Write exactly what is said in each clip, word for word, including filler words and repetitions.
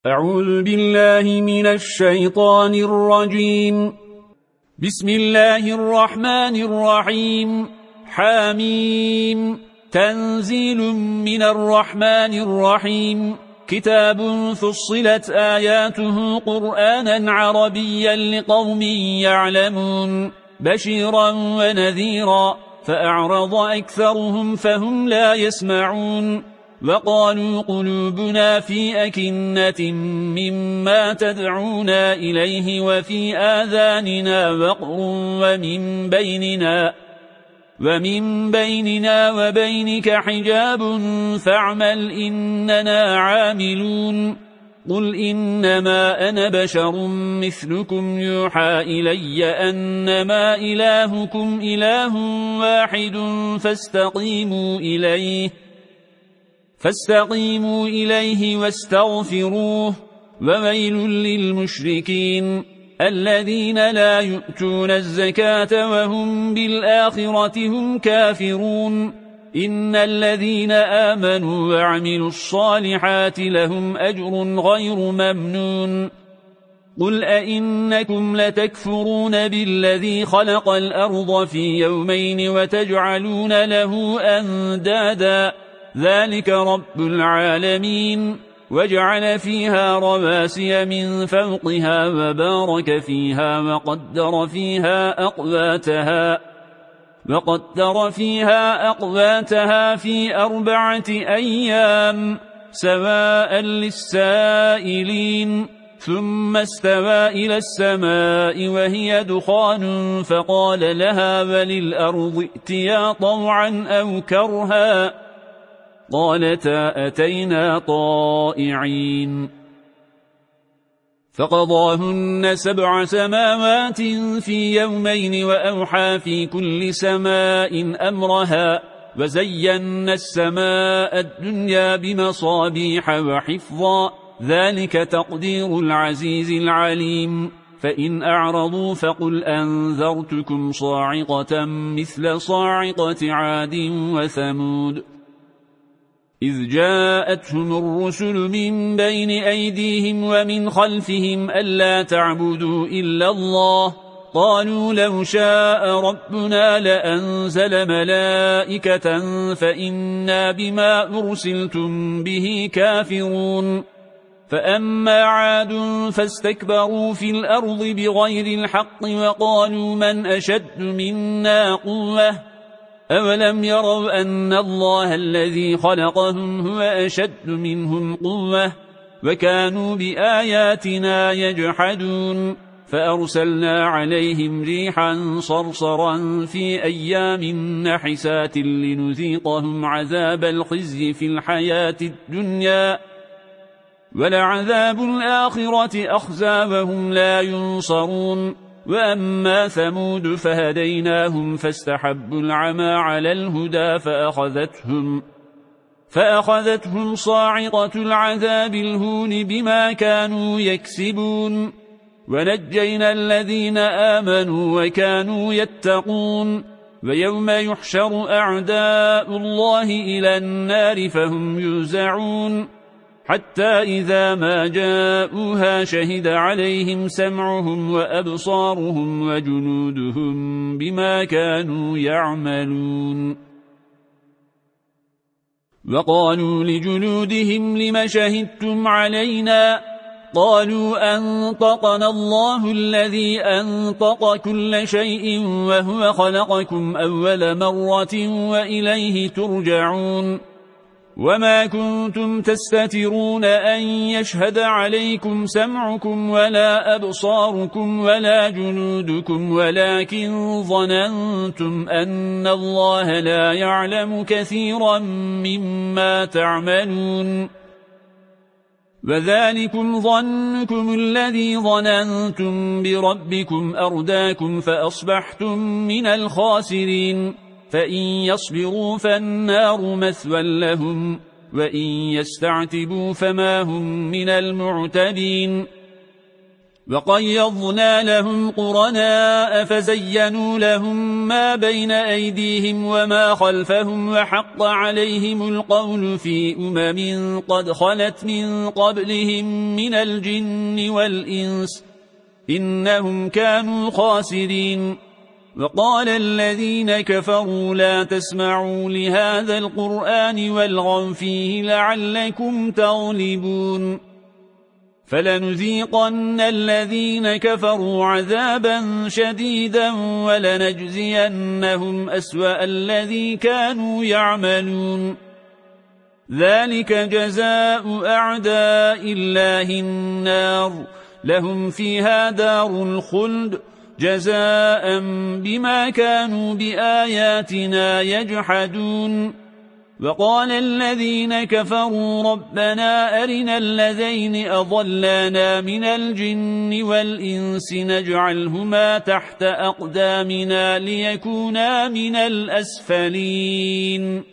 أعوذ بالله من الشيطان الرجيم. بسم الله الرحمن الرحيم. حاميم. تنزيل من الرحمن الرحيم. كتاب فصلت آياته قرآنا عربيا لقوم يعلمون، بشيرا ونذيرا، فأعرض أكثرهم فهم لا يسمعون. وقالوا قلوبنا في أكنة مما تدعونا إليه وفي آذاننا وقر ومن بيننا ومن بيننا وبينك حجاب فاعمل إننا عاملون. قل إنما أنا بشر مثلكم يوحى إلي أنما إلهكم إله واحد فاستقيموا إليه فاستقيموا إليه واستغفروه. وويل للمشركين الذين لا يؤتون الزكاة وهم بالآخرة هم كافرون. إن الذين آمنوا وعملوا الصالحات لهم أجر غير ممنون. قل أئنكم لتكفرون بالذي خلق الأرض في يومين وتجعلون له أندادا ذلك رب العالمين. وجعل فيها رواسي من فوقها وبارك فيها وقدر فيها أقواتها وقدر فيها أقواتها في أربعة أيام سواء للسائلين. ثم استوى إلى السماء وهي دخان فقال لها وللأرض ائتيا طوعا أو كرها قالتا أتينا طائعين. فقضاهن سبع سماوات في يومين وأوحى في كل سماء أمرها وزينا السماء الدنيا بمصابيح وحفظا ذلك تقدير العزيز العليم. فإن أعرضوا فقل أنذرتكم صاعقة مثل صاعقة عاد وثمود إذ جاءتهم الرسل من بين أيديهم ومن خلفهم ألا تعبدوا إلا الله قالوا لو شاء ربنا لأنزل ملائكة فإنا بما أرسلتم به كافرون. فأما عاد فاستكبروا في الأرض بغير الحق وقالوا من أشد منا قوة أولم يروا أن الله الذي خلقهم هو أشد منهم قوة وكانوا بآياتنا يجحدون. فأرسلنا عليهم ريحا صرصرا في أيام نحسات لنذيقهم عذاب الخزي في الحياة الدنيا ولعذاب الآخرة أخزى وهم لا ينصرون. وأما ثمود فهديناهم فاستحبوا العمى على الهدى فأخذتهم فأخذتهم صاعقة العذاب الهون بما كانوا يكسبون. ونجينا الذين آمنوا وكانوا يتقون. ويوم يحشر أعداء الله إلى النار فهم يوزعون حتى إذا ما جاءوها شهد عليهم سمعهم وأبصارهم وجنودهم بما كانوا يعملون. وقالوا لجنودهم لم شهدتم علينا قالوا أنطقنا الله الذي أنطق كل شيء وهو خلقكم أول مرة وإليه ترجعون. وما كنتم تستترون أن يشهد عليكم سمعكم ولا أبصاركم ولا جنودكم ولكن ظننتم أن الله لا يعلم كثيرا مما تعملون. وذلكم ظنكم الذي ظننتم بربكم أرداكم فأصبحتم من الخاسرين. فإن يصبروا فالنار مثوى لهم وإن يستعتبوا فما هم من المعتبين. وقيضنا لهم قرناء فزينوا لهم ما بين أيديهم وما خلفهم وحق عليهم القول في أمم قد خلت من قبلهم من الجن والإنس إنهم كانوا خاسرين. وقال الذين كفروا لا تسمعوا لهذا القرآن والغوا فيه لعلكم تغلبون. فلنذيقن الذين كفروا عذابا شديدا ولنجزينهم أسوأ الذي كانوا يعملون. ذلك جزاء أعداء الله النار لهم فيها دار الخلد جزاء بما كانوا بآياتنا يجحدون. وقال الذين كفروا ربنا أرنا الذين أضلانا من الجن والإنس نجعلهما تحت أقدامنا ليكونا من الأسفلين.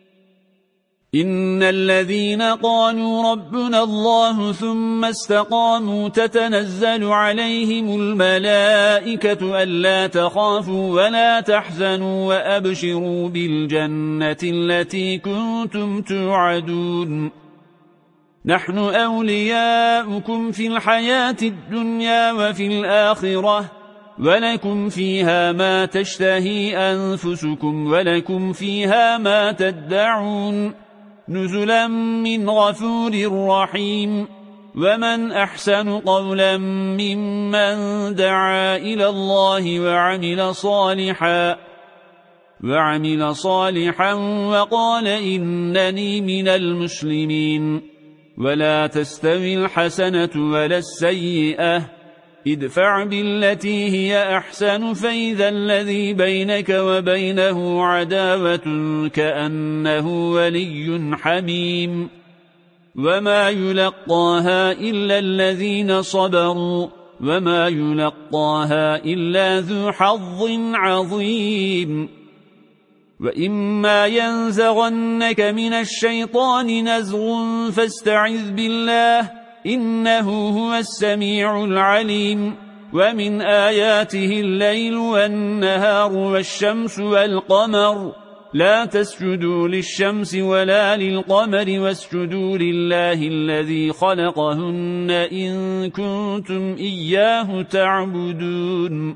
إن الذين قالوا ربنا الله ثم استقاموا تتنزل عليهم الملائكة ألا تخافوا ولا تحزنوا وأبشروا بالجنة التي كنتم توعدون. نحن أولياؤكم في الحياة الدنيا وفي الآخرة ولكم فيها ما تشتهي أنفسكم ولكم فيها ما تدعون نزلا من غفور رحيم. ومن أحسن قولا ممن دعا إلى الله وعمل صالحا وعمل صالحا وقال إنني من المسلمين. ولا تستوي الحسنة ولا السيئة ادفع بالتي هي أحسن فإذا الذي بينك وبينه عداوة كأنه ولي حميم. وما يلقاها إلا الذين صبروا وما يلقاها إلا ذو حظ عظيم. وإما ينزغنك من الشيطان نزغ فاستعذ بالله إنه هو السميع العليم. ومن آياته الليل والنهار والشمس والقمر لا تسجدوا للشمس ولا للقمر واسجدوا لله الذي خلقهن إن كنتم إياه تعبدون.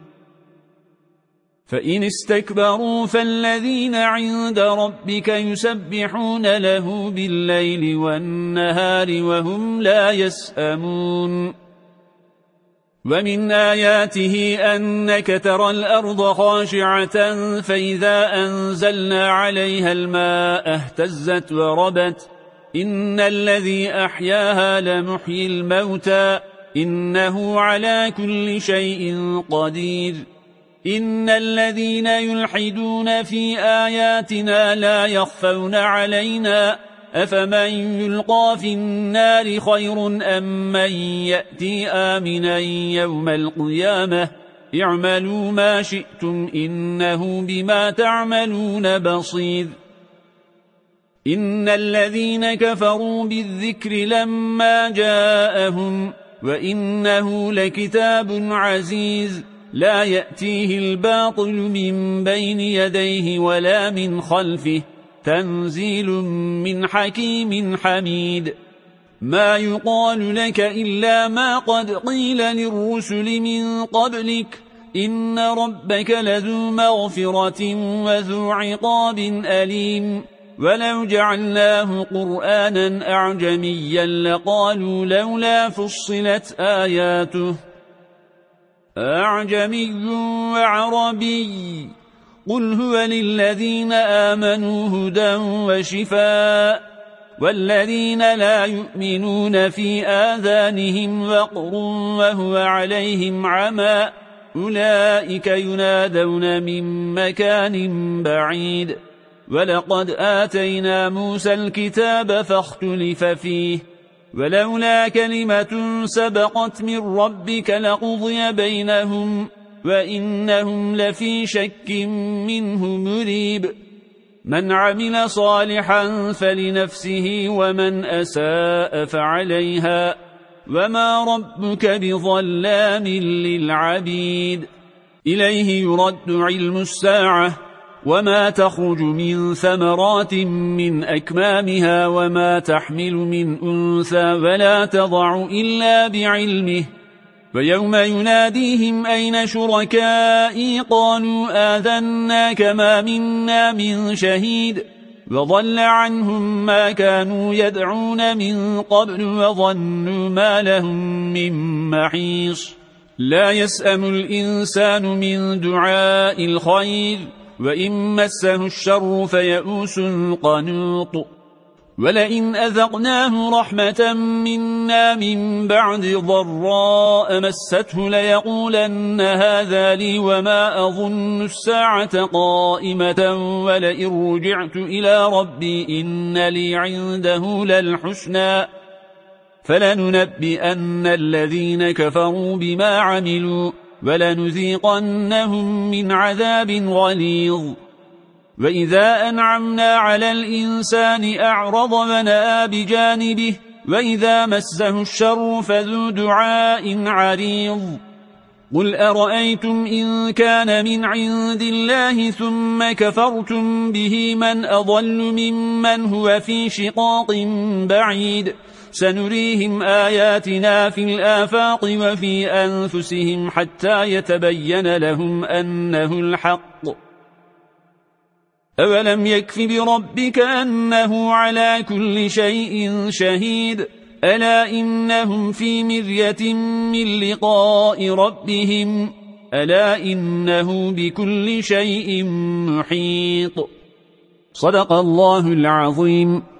فإن استكبروا فالذين عند ربك يسبحون له بالليل والنهار وهم لا يسأمون. ومن آياته أنك ترى الأرض خاشعة فإذا أنزلنا عليها الماء اهتزت وربت إن الذي أحياها لمحيي الموتى إنه على كل شيء قدير. إن الذين يلحدون في آياتنا لا يخفون علينا أفمن يلقى في النار خير أم من يأتي آمنا يوم القيامة اعملوا ما شئتم إنه بما تعملون بصير. إن الذين كفروا بالذكر لما جاءهم وإنه لكتاب عزيز لا يأتيه الباطل من بين يديه ولا من خلفه تنزيل من حكيم حميد. ما يقال لك إلا ما قد قيل للرسل من قبلك إن ربك لذو مغفرة وذو عقاب أليم. ولو جعلناه قرآنا أعجميا لقالوا لولا فصلت آياته أعجمي وعربي قل هو للذين آمنوا هدى وشفاء والذين لا يؤمنون في آذانهم وقر وهو عليهم عمى أولئك ينادون من مكان بعيد. ولقد آتينا موسى الكتاب فاختلف فيه ولولا كلمة سبقت من ربك لقضي بينهم وإنهم لفي شك منه مريب. من عمل صالحا فلنفسه ومن أساء فعليها وما ربك بظلام للعبيد إليه يرد علم الساعة وما تخرج من ثمرات من أكمامها وما تحمل من أنثى ولا تضع إلا بعلمه ويوم يناديهم أين شركائي قالوا آذناك ما منا من شهيد وضل عنهم ما كانوا يدعون من قبل وظنوا ما لهم من محيص لا يسأم الإنسان من دعاء الخير وإن مسه الشر فيئوس قنوط ولئن أذقناه رحمة منا من بعد ضراء مسته ليقولن هذا لي وما أظن الساعة قائمة ولئن رجعت إلى ربي إن لي عنده للحسنى فلننبئن الذين كفروا بما عملوا ولنذيقنهم من عذاب غليظ وإذا أنعمنا على الإنسان أعرض ونأى بجانبه وإذا مسه الشر فذو دعاء عريض قل أرأيتم إن كان من عند الله ثم كفرتم به من أضل ممن هو في شقاق بعيد سنريهم آياتنا في الآفاق وفي أنفسهم حتى يتبين لهم أنه الحق أولم يكف بربك أنه على كل شيء شهيد ألا إنهم في مرية من لقاء ربهم ألا إنه بكل شيء محيط صدق الله العظيم.